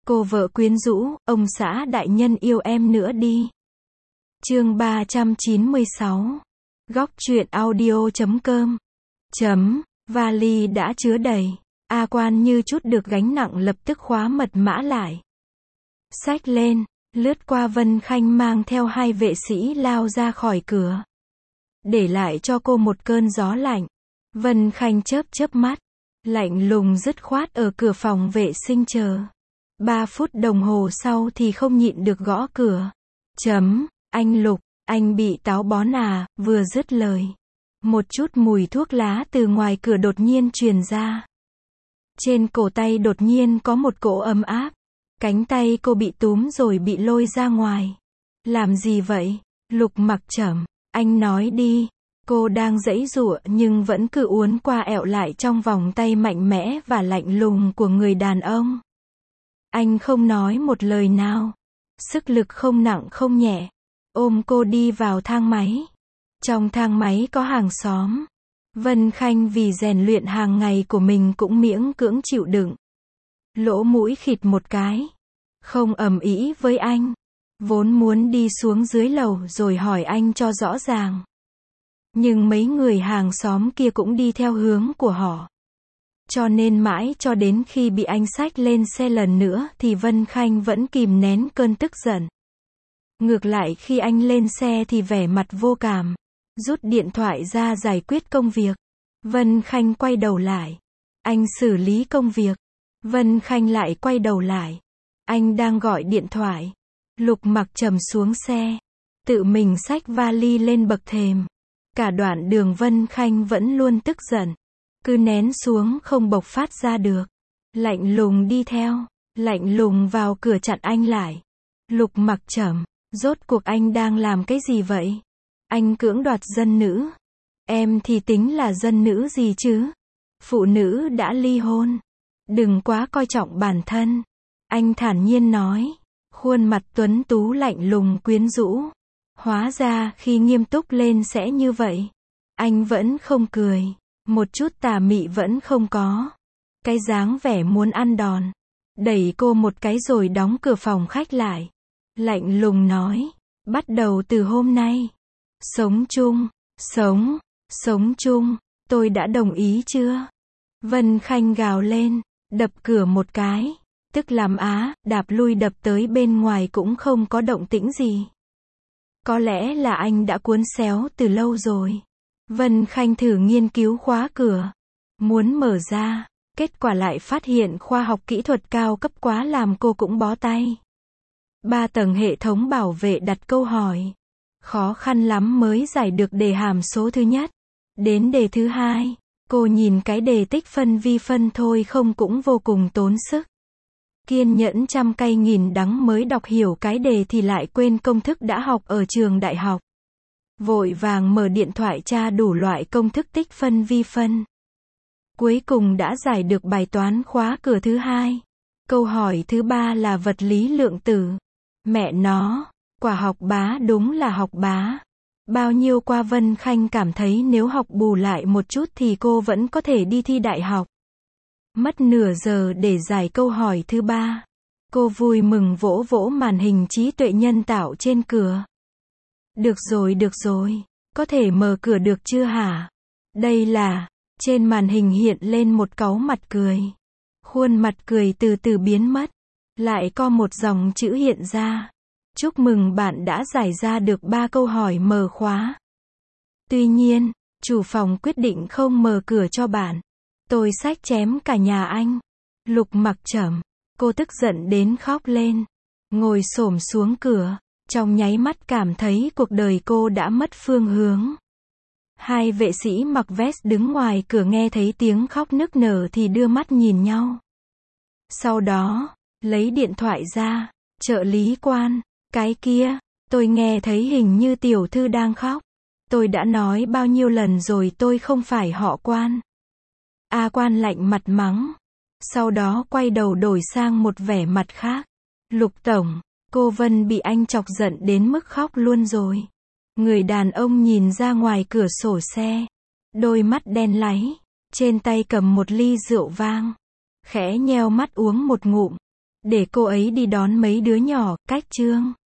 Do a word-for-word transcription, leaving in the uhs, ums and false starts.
Cô vợ quyến rũ, ông xã đại nhân yêu em nữa đi. Chương ba trăm chín mươi sáu. Góc truyện audio chấm com. Chấm, vali đã chứa đầy. A Quan như chút được gánh nặng lập tức khóa mật mã lại. Xách lên, lướt qua Vân Khanh mang theo hai vệ sĩ lao ra khỏi cửa. Để lại cho cô một cơn gió lạnh. Vân Khanh chớp chớp mắt. Lạnh lùng dứt khoát ở cửa phòng vệ sinh chờ. Ba phút đồng hồ sau thì không nhịn được gõ cửa. Chấm, anh Lục, anh bị táo bón à, vừa dứt lời. Một chút mùi thuốc lá từ ngoài cửa đột nhiên truyền ra. Trên cổ tay đột nhiên có một cỗ ấm áp. Cánh tay cô bị túm rồi bị lôi ra ngoài. Làm gì vậy? Lục Mặc Trầm, anh nói đi. Cô đang giãy giụa nhưng vẫn cứ uốn qua ẹo lại trong vòng tay mạnh mẽ và lạnh lùng của người đàn ông. Anh không nói một lời nào. Sức lực không nặng không nhẹ. Ôm cô đi vào thang máy. Trong thang máy có hàng xóm. Vân Khanh vì rèn luyện hàng ngày của mình cũng miễn cưỡng chịu đựng. Lỗ mũi khịt một cái. Không ầm ĩ với anh. Vốn muốn đi xuống dưới lầu rồi hỏi anh cho rõ ràng. Nhưng mấy người hàng xóm kia cũng đi theo hướng của họ. Cho nên mãi cho đến khi bị anh xách lên xe lần nữa thì Vân Khanh vẫn kìm nén cơn tức giận. Ngược lại khi anh lên xe thì vẻ mặt vô cảm. Rút điện thoại ra giải quyết công việc. Vân Khanh quay đầu lại. Anh xử lý công việc. Vân Khanh lại quay đầu lại. Anh đang gọi điện thoại. Lục Mặc Trầm xuống xe. Tự mình xách vali lên bậc thềm. Cả đoạn đường Vân Khanh vẫn luôn tức giận. Cứ nén xuống không bộc phát ra được. Lạnh lùng đi theo. Lạnh lùng vào cửa chặn anh lại. Lục Mặc Trầm, rốt cuộc anh đang làm cái gì vậy? Anh cưỡng đoạt dân nữ. Em thì tính là dân nữ gì chứ? Phụ nữ đã ly hôn. Đừng quá coi trọng bản thân. Anh thản nhiên nói. Khuôn mặt tuấn tú lạnh lùng quyến rũ. Hóa ra khi nghiêm túc lên sẽ như vậy. Anh vẫn không cười. Một chút tà mị vẫn không có. Cái dáng vẻ muốn ăn đòn. Đẩy cô một cái rồi đóng cửa phòng khách lại. Lạnh lùng nói. Bắt đầu từ hôm nay. Sống chung. Sống. Sống chung. Tôi đã đồng ý chưa? Vân Khanh gào lên. Đập cửa một cái. Tức làm á, đạp lui đập tới bên ngoài cũng không có động tĩnh gì. Có lẽ là anh đã cuốn xéo từ lâu rồi. Vân Khanh thử nghiên cứu khóa cửa. Muốn mở ra. Kết quả lại phát hiện khoa học kỹ thuật cao cấp quá làm cô cũng bó tay. Ba tầng hệ thống bảo vệ đặt câu hỏi. Khó khăn lắm mới giải được đề hàm số thứ nhất. Đến đề thứ hai. Cô nhìn cái đề tích phân vi phân thôi không cũng vô cùng tốn sức. Kiên nhẫn trăm cây nghìn đắng mới đọc hiểu cái đề thì lại quên công thức đã học ở trường đại học. Vội vàng mở điện thoại tra đủ loại công thức tích phân vi phân. Cuối cùng đã giải được bài toán khóa cửa thứ hai. Câu hỏi thứ ba là vật lý lượng tử. Mẹ nó, quả học bá đúng là học bá. Bao nhiêu qua Vân Khanh cảm thấy nếu học bù lại một chút thì cô vẫn có thể đi thi đại học. Mất nửa giờ để giải câu hỏi thứ ba. Cô vui mừng vỗ vỗ màn hình trí tuệ nhân tạo trên cửa. Được rồi được rồi, có thể mở cửa được chưa hả? Đây là, trên màn hình hiện lên một cáu mặt cười. Khuôn mặt cười từ từ biến mất. Lại có một dòng chữ hiện ra. Chúc mừng bạn đã giải ra được ba câu hỏi mở khóa. Tuy nhiên, chủ phòng quyết định không mở cửa cho bạn. Tôi xách chém cả nhà anh. Lục Mặc Trầm, cô tức giận đến khóc lên. Ngồi xổm xuống cửa. Trong nháy mắt cảm thấy cuộc đời cô đã mất phương hướng. Hai vệ sĩ mặc vest đứng ngoài cửa nghe thấy tiếng khóc nức nở thì đưa mắt nhìn nhau. Sau đó, lấy điện thoại ra. Trợ lý Quan, cái kia, tôi nghe thấy hình như tiểu thư đang khóc. Tôi đã nói bao nhiêu lần rồi tôi không phải họ Quan. A Quan lạnh mặt mắng. Sau đó quay đầu đổi sang một vẻ mặt khác. Lục tổng. Cô Vân bị anh chọc giận đến mức khóc luôn rồi. Người đàn ông nhìn ra ngoài cửa sổ xe. Đôi mắt đen láy. Trên tay cầm một ly rượu vang. Khẽ nheo mắt uống một ngụm. Để cô ấy đi đón mấy đứa nhỏ, cách Trương